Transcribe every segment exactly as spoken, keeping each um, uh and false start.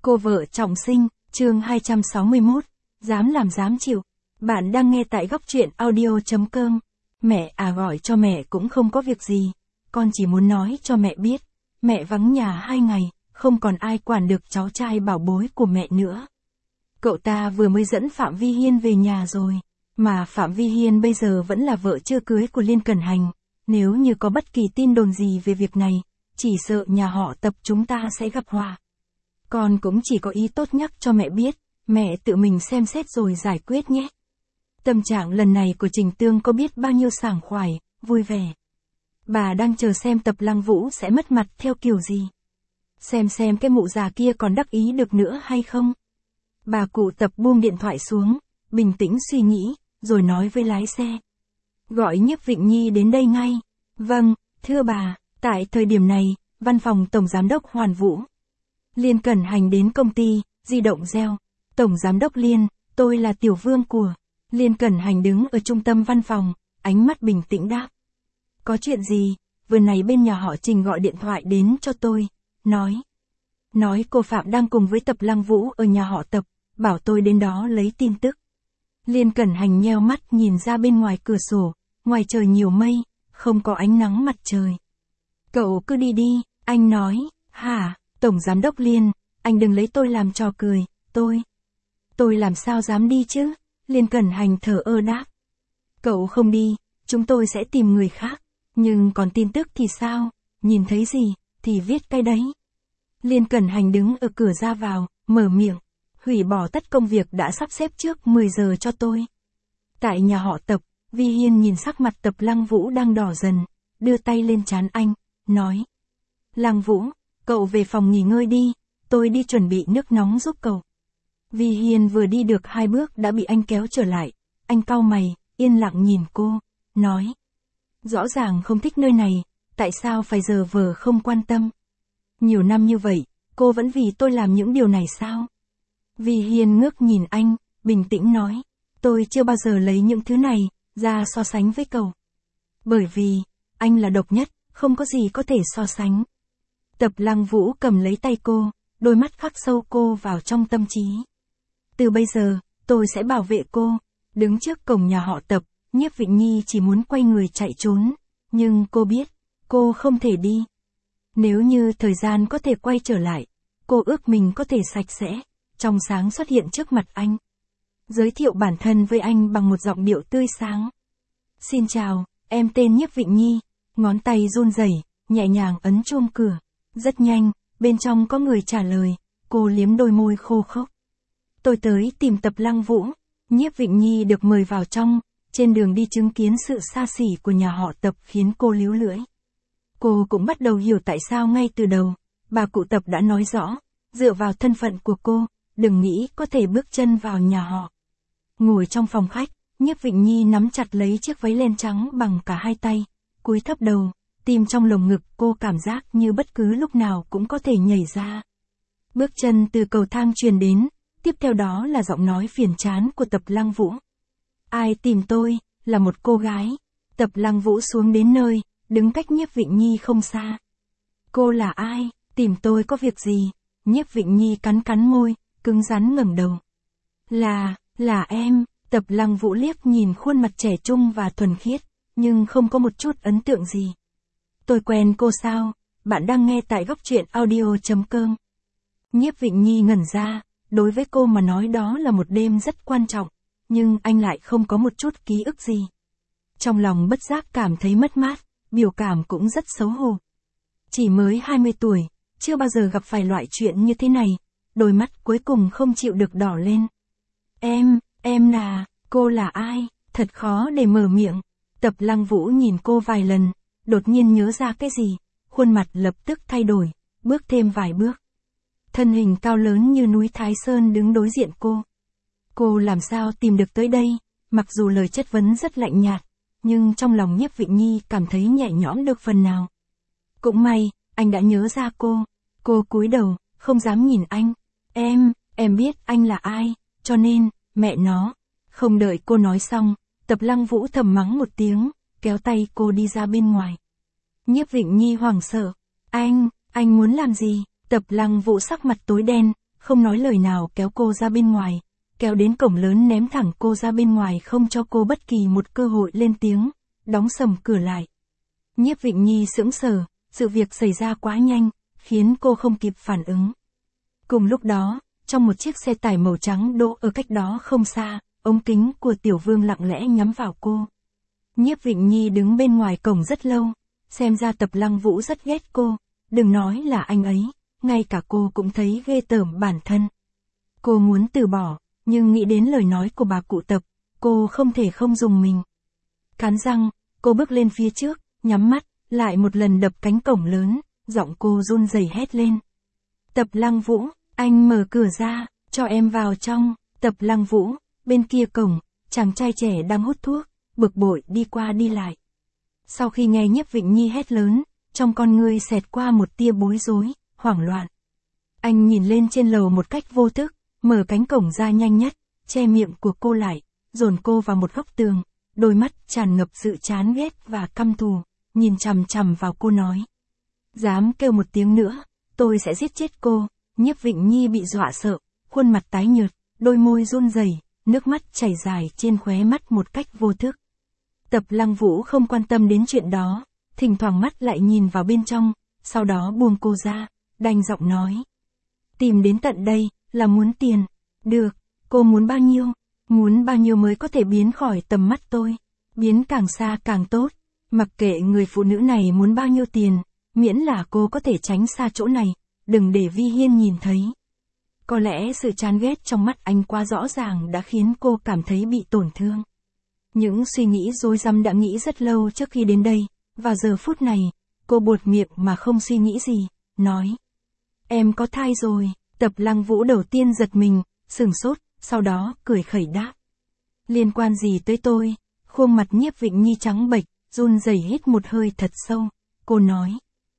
Cô vợ trọng sinh, chương hai trăm sáu mươi mốt, dám làm dám chịu. Bạn đang nghe tại góc truyện audio chấm com. Mẹ à gọi cho mẹ cũng không có việc gì. Con chỉ muốn nói cho mẹ biết. Mẹ vắng nhà hai ngày, không còn ai quản được cháu trai bảo bối của mẹ nữa. Cậu ta vừa mới dẫn Phạm Vi Hiên về nhà rồi. Mà Phạm Vi Hiên bây giờ vẫn là vợ chưa cưới của Liên Cẩn Hành. Nếu như có bất kỳ tin đồn gì về việc này, chỉ sợ nhà họ Tập chúng ta sẽ gặp họa. Con cũng chỉ có ý tốt nhắc cho mẹ biết, mẹ tự mình xem xét rồi giải quyết nhé. Tâm trạng lần này của Trình Tương có biết bao nhiêu sảng khoái, vui vẻ. Bà đang chờ xem Tập Lăng Vũ sẽ mất mặt theo kiểu gì. Xem xem cái mụ già kia còn đắc ý được nữa hay không. Bà cụ Tập buông điện thoại xuống, bình tĩnh suy nghĩ, rồi nói với lái xe. Gọi Nhiếp Vịnh Nhi đến đây ngay. Vâng, thưa bà, tại thời điểm này, văn phòng Tổng Giám đốc Hoàn Vũ. Liên Cẩn Hành đến công ty, di động reo. Tổng Giám đốc Liên, tôi là Tiểu Vương của. Liên Cẩn Hành đứng ở trung tâm văn phòng, ánh mắt bình tĩnh đáp. Có chuyện gì, vừa nãy bên nhà họ Trình gọi điện thoại đến cho tôi, nói. Nói cô Phạm đang cùng với Tập Lăng Vũ ở nhà họ Tập, bảo tôi đến đó lấy tin tức. Liên Cẩn Hành nheo mắt nhìn ra bên ngoài cửa sổ, ngoài trời nhiều mây, không có ánh nắng mặt trời. Cậu cứ đi đi, anh nói, hả? Tổng Giám đốc Liên, anh đừng lấy tôi làm trò cười, tôi. Tôi làm sao dám đi chứ? Liên Cẩn Hành thở ơ đáp. Cậu không đi, chúng tôi sẽ tìm người khác. Nhưng còn tin tức thì sao? Nhìn thấy gì, thì viết cái đấy. Liên Cẩn Hành đứng ở cửa ra vào, mở miệng. Hủy bỏ tất công việc đã sắp xếp trước mười giờ cho tôi. Tại nhà họ Tập, Vi Hiên nhìn sắc mặt Tập Lăng Vũ đang đỏ dần, đưa tay lên trán anh, nói. Lăng Vũ, cậu về phòng nghỉ ngơi đi, tôi đi chuẩn bị nước nóng giúp cậu. Vi Hiên vừa đi được hai bước đã bị anh kéo trở lại, anh cau mày, yên lặng nhìn cô, nói. Rõ ràng không thích nơi này, tại sao phải giờ vờ không quan tâm? Nhiều năm như vậy, cô vẫn vì tôi làm những điều này sao? Vi Hiên ngước nhìn anh, bình tĩnh nói. Tôi chưa bao giờ lấy những thứ này ra so sánh với cậu. Bởi vì, anh là độc nhất, không có gì có thể so sánh. Tập Lăng Vũ cầm lấy tay cô, đôi mắt khắc sâu cô vào trong tâm trí. Từ bây giờ, tôi sẽ bảo vệ cô. Đứng trước cổng nhà họ Tập, Nhiếp Vịnh Nhi chỉ muốn quay người chạy trốn. Nhưng cô biết, cô không thể đi. Nếu như thời gian có thể quay trở lại, cô ước mình có thể sạch sẽ, trong sáng xuất hiện trước mặt anh. Giới thiệu bản thân với anh bằng một giọng điệu tươi sáng. Xin chào, em tên Nhiếp Vịnh Nhi. Ngón tay run rẩy, nhẹ nhàng ấn chuông cửa. Rất nhanh, bên trong có người trả lời, cô liếm đôi môi khô khốc. Tôi tới tìm Tập Lăng Vũ. Nhiếp Vịnh Nhi được mời vào trong, trên đường đi chứng kiến sự xa xỉ của nhà họ Tập khiến cô líu lưỡi. Cô cũng bắt đầu hiểu tại sao ngay từ đầu, bà cụ Tập đã nói rõ, dựa vào thân phận của cô, đừng nghĩ có thể bước chân vào nhà họ. Ngồi trong phòng khách, Nhiếp Vịnh Nhi nắm chặt lấy chiếc váy len trắng bằng cả hai tay, cúi thấp đầu, tim trong lồng ngực cô cảm giác như bất cứ lúc nào cũng có thể nhảy ra. Bước chân từ cầu thang truyền đến, tiếp theo đó là giọng nói phiền chán của Tập Lăng Vũ. Ai tìm tôi, là một cô gái. Tập Lăng Vũ xuống đến nơi, đứng cách Nhiếp Vịnh Nhi không xa. Cô là ai, tìm tôi có việc gì? Nhiếp Vịnh Nhi cắn cắn môi, cứng rắn ngẩng đầu. Là, là em. Tập Lăng Vũ liếc nhìn khuôn mặt trẻ trung và thuần khiết, nhưng không có một chút ấn tượng gì. Tôi quen cô sao? Bạn đang nghe tại góc truyện audio chấm com. Nhiếp Vịnh Nhi ngẩn ra, đối với cô mà nói đó là một đêm rất quan trọng, nhưng anh lại không có một chút ký ức gì. Trong lòng bất giác cảm thấy mất mát, biểu cảm cũng rất xấu hổ. Chỉ mới hai mươi tuổi, chưa bao giờ gặp phải loại chuyện như thế này, đôi mắt cuối cùng không chịu được đỏ lên. Em, em là, cô là ai? Thật khó để mở miệng. Tập Lăng Vũ nhìn cô vài lần, đột nhiên nhớ ra cái gì, khuôn mặt lập tức thay đổi, bước thêm vài bước. Thân hình cao lớn như núi Thái Sơn đứng đối diện cô. Cô làm sao tìm được tới đây? Mặc dù lời chất vấn rất lạnh nhạt, nhưng trong lòng Nhiếp Vịnh Nhi cảm thấy nhẹ nhõm được phần nào. Cũng may, anh đã nhớ ra cô. Cô cúi đầu, không dám nhìn anh. Em, em biết anh là ai, cho nên, mẹ nó. Không đợi cô nói xong, Tập Lăng Vũ thầm mắng một tiếng, kéo tay cô đi ra bên ngoài. Nhiếp Vịnh Nhi hoảng sợ. Anh, anh muốn làm gì? Tập Lăng Vũ sắc mặt tối đen, không nói lời nào kéo cô ra bên ngoài, kéo đến cổng lớn ném thẳng cô ra bên ngoài không cho cô bất kỳ một cơ hội lên tiếng, đóng sầm cửa lại. Nhiếp Vịnh Nhi sững sờ, sự việc xảy ra quá nhanh, khiến cô không kịp phản ứng. Cùng lúc đó, trong một chiếc xe tải màu trắng đỗ ở cách đó không xa, ống kính của Tiểu Vương lặng lẽ nhắm vào cô. Nhiếp Vịnh Nhi đứng bên ngoài cổng rất lâu, xem ra Tập Lăng Vũ rất ghét cô, đừng nói là anh ấy, ngay cả cô cũng thấy ghê tởm bản thân. Cô muốn từ bỏ, nhưng nghĩ đến lời nói của bà cụ Tập, cô không thể không dùng mình. Cắn răng, cô bước lên phía trước, nhắm mắt, lại một lần đập cánh cổng lớn, giọng cô run rẩy hét lên. Tập Lăng Vũ, anh mở cửa ra, cho em vào trong. Tập Lăng Vũ, bên kia cổng, chàng trai trẻ đang hút thuốc, bực bội đi qua đi lại. Sau khi nghe Nhiếp Vịnh Nhi hét lớn, trong con ngươi xẹt qua một tia bối rối, hoảng loạn. Anh nhìn lên trên lầu một cách vô thức, mở cánh cổng ra nhanh nhất, che miệng của cô lại, dồn cô vào một góc tường, đôi mắt tràn ngập sự chán ghét và căm thù, nhìn chằm chằm vào cô nói. Dám kêu một tiếng nữa, tôi sẽ giết chết cô. Nhiếp Vịnh Nhi bị dọa sợ, khuôn mặt tái nhợt, đôi môi run rẩy, nước mắt chảy dài trên khóe mắt một cách vô thức. Tập Lăng Vũ không quan tâm đến chuyện đó, thỉnh thoảng mắt lại nhìn vào bên trong, sau đó buông cô ra, đanh giọng nói. Tìm đến tận đây, là muốn tiền. Được, cô muốn bao nhiêu? Muốn bao nhiêu mới có thể biến khỏi tầm mắt tôi? Biến càng xa càng tốt, mặc kệ người phụ nữ này muốn bao nhiêu tiền, miễn là cô có thể tránh xa chỗ này, đừng để Vi Hiên nhìn thấy. Có lẽ sự chán ghét trong mắt anh quá rõ ràng đã khiến cô cảm thấy bị tổn thương. Những suy nghĩ rối rắm đã nghĩ rất lâu trước khi đến đây, và giờ phút này, cô buột miệng mà không suy nghĩ gì, nói. Em có thai rồi. Tập Lăng Vũ đầu tiên giật mình, sửng sốt, sau đó cười khẩy đáp. Liên quan gì tới tôi? Khuôn mặt Nhiếp Vịnh Nhi trắng bệch, run rẩy hít một hơi thật sâu, cô nói.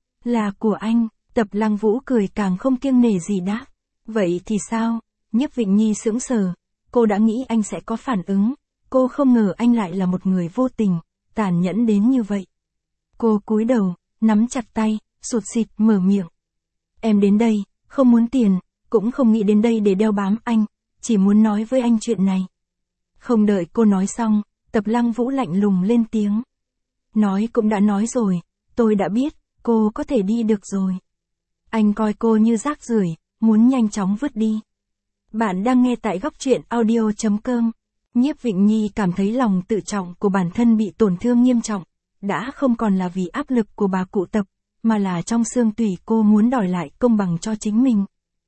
Là của anh. Tập Lăng Vũ cười càng không kiêng nể gì đáp. Vậy thì sao? Nhiếp Vịnh Nhi sững sờ, cô đã nghĩ anh sẽ có phản ứng, cô không ngờ anh lại là một người vô tình, tàn nhẫn đến như vậy. Cô cúi đầu, nắm chặt tay, sụt sịt mở miệng. Em đến đây, không muốn tiền, cũng không nghĩ đến đây để đeo bám anh, chỉ muốn nói với anh chuyện này. Không đợi cô nói xong, Tập Lăng Vũ lạnh lùng lên tiếng. Nói cũng đã nói rồi, tôi đã biết, cô có thể đi được rồi. Anh coi cô như rác rưởi, muốn nhanh chóng vứt đi. Bạn đang nghe tại góc truyện audio chấm com. Nhiếp Vịnh Nhi cảm thấy lòng tự trọng của bản thân bị tổn thương nghiêm trọng, đã không còn là vì áp lực của bà cụ Tập, mà là trong xương tủy cô muốn đòi lại công bằng cho chính mình.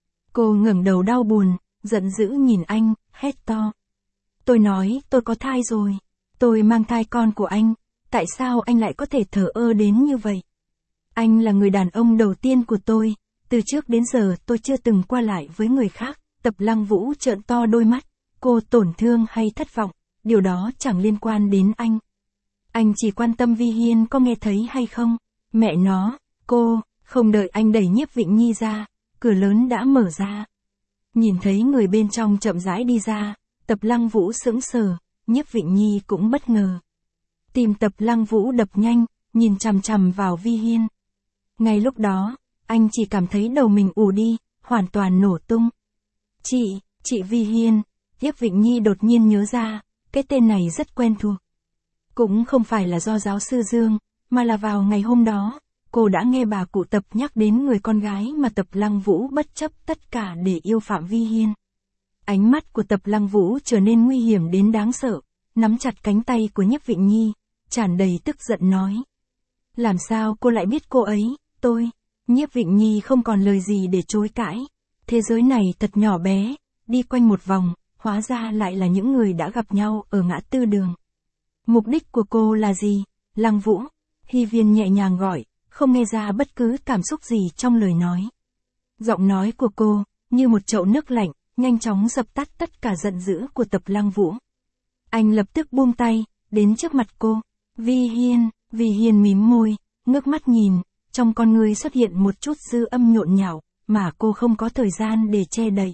Cô ngẩng đầu đau buồn, giận dữ nhìn anh, hét to. Tôi nói tôi có thai rồi, tôi mang thai con của anh, tại sao anh lại có thể thờ ơ đến như vậy? Anh là người đàn ông đầu tiên của tôi, từ trước đến giờ tôi chưa từng qua lại với người khác. Tập Lăng Vũ trợn to đôi mắt, cô tổn thương hay thất vọng, điều đó chẳng liên quan đến anh. Anh chỉ quan tâm Vi Hiên có nghe thấy hay không. Mẹ nó, cô, không đợi anh đẩy Nhiếp Vịnh Nhi ra, cửa lớn đã mở ra. Nhìn thấy người bên trong chậm rãi đi ra, Tập Lăng Vũ sững sờ, Nhiếp Vịnh Nhi cũng bất ngờ. Tim Tập Lăng Vũ đập nhanh, nhìn chằm chằm vào Vi Hiên. Ngay lúc đó, anh chỉ cảm thấy đầu mình ù đi, hoàn toàn nổ tung. Chị, chị Vi Hiên. Nhiếp Vịnh Nhi đột nhiên nhớ ra, cái tên này rất quen thuộc. Cũng không phải là do giáo sư Dương, mà là vào ngày hôm đó, cô đã nghe bà cụ Tập nhắc đến người con gái mà Tập Lăng Vũ bất chấp tất cả để yêu Phạm Vi Hiên. Ánh mắt của Tập Lăng Vũ trở nên nguy hiểm đến đáng sợ, nắm chặt cánh tay của Nhiếp Vịnh Nhi, tràn đầy tức giận nói. Làm sao cô lại biết cô ấy, tôi? Nhiếp Vịnh Nhi không còn lời gì để chối cãi. Thế giới này thật nhỏ bé, đi quanh một vòng, hóa ra lại là những người đã gặp nhau ở ngã tư đường. Mục đích của cô là gì? Lăng Vũ. Hy Viên nhẹ nhàng gọi, không nghe ra bất cứ cảm xúc gì trong lời nói. Giọng nói của cô, như một chậu nước lạnh, nhanh chóng dập tắt tất cả giận dữ của Tập Lăng Vũ. Anh lập tức buông tay, đến trước mặt cô. Vi Hiên. Vi Hiên mím môi, ngước mắt nhìn, trong con người xuất hiện một chút dư âm nhộn nhạo, mà cô không có thời gian để che đậy.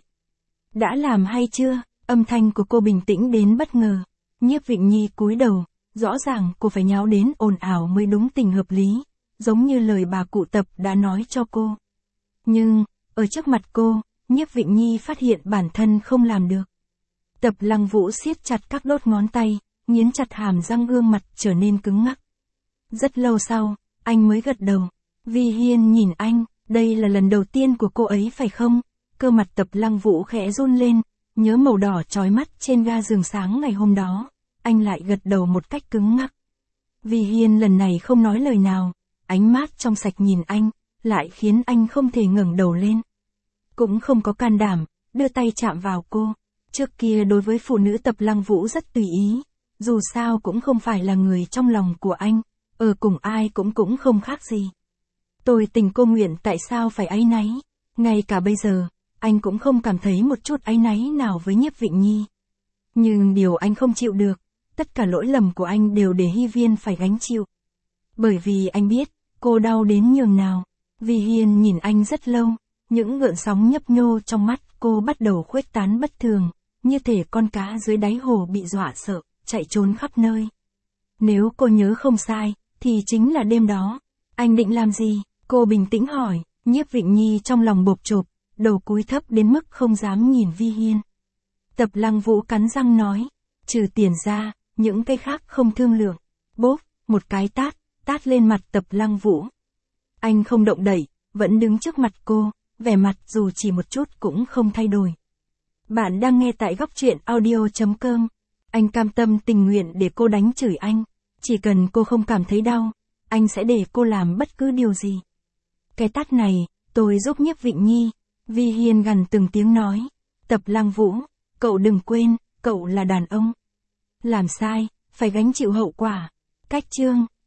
Đã làm hay chưa? Âm thanh của cô bình tĩnh đến bất ngờ. Nhiếp Vịnh Nhi cúi đầu, rõ ràng cô phải nháo đến ồn ào mới đúng tình hợp lý, giống như lời bà cụ Tập đã nói cho cô. Nhưng, ở trước mặt cô, Nhiếp Vịnh Nhi phát hiện bản thân không làm được. Tập Lăng Vũ siết chặt các đốt ngón tay, nghiến chặt hàm răng, gương mặt trở nên cứng ngắc. Rất lâu sau, anh mới gật đầu. Vi Hiên nhìn anh, đây là lần đầu tiên của cô ấy phải không? Cơ mặt Tập Lăng Vũ khẽ run lên, nhớ màu đỏ chói mắt trên ga giường sáng ngày hôm đó. Anh lại gật đầu một cách cứng ngắc. Vi Hiên lần này không nói lời nào, ánh mắt trong sạch nhìn anh, lại khiến anh không thể ngẩng đầu lên. Cũng không có can đảm, đưa tay chạm vào cô. Trước kia đối với phụ nữ Tập Lăng Vũ rất tùy ý, dù sao cũng không phải là người trong lòng của anh, ở cùng ai cũng cũng không khác gì. Tôi tình cô nguyện, tại sao phải áy náy? Ngay cả bây giờ, anh cũng không cảm thấy một chút áy náy nào với Nhiếp Vịnh Nhi. Nhưng điều anh không chịu được, tất cả lỗi lầm của anh đều để Hy Viên phải gánh chịu. Bởi vì anh biết, cô đau đến nhường nào. Vi Hiên nhìn anh rất lâu, những gợn sóng nhấp nhô trong mắt cô bắt đầu khuếch tán bất thường, như thể con cá dưới đáy hồ bị dọa sợ, chạy trốn khắp nơi. Nếu cô nhớ không sai, thì chính là đêm đó. Anh định làm gì? Cô bình tĩnh hỏi. Nhiếp Vịnh Nhi trong lòng bộp chộp, đầu cúi thấp đến mức không dám nhìn Vi Hiên. Tập Lăng Vũ cắn răng nói, trừ tiền ra, những cái khác không thương lượng. Bốp, một cái tát, tát lên mặt Tập Lăng Vũ. Anh không động đậy, vẫn đứng trước mặt cô, vẻ mặt dù chỉ một chút cũng không thay đổi. Bạn đang nghe tại góc truyện audio chấm com. Anh cam tâm tình nguyện để cô đánh chửi anh. Chỉ cần cô không cảm thấy đau, anh sẽ để cô làm bất cứ điều gì. Cái tát này, tôi giúp Nhiếp Vịnh Nhi. Vi Hiên gằn từng tiếng nói. Tập Lăng Vũ, cậu đừng quên, cậu là đàn ông. Làm sai, phải gánh chịu hậu quả. Cách chương.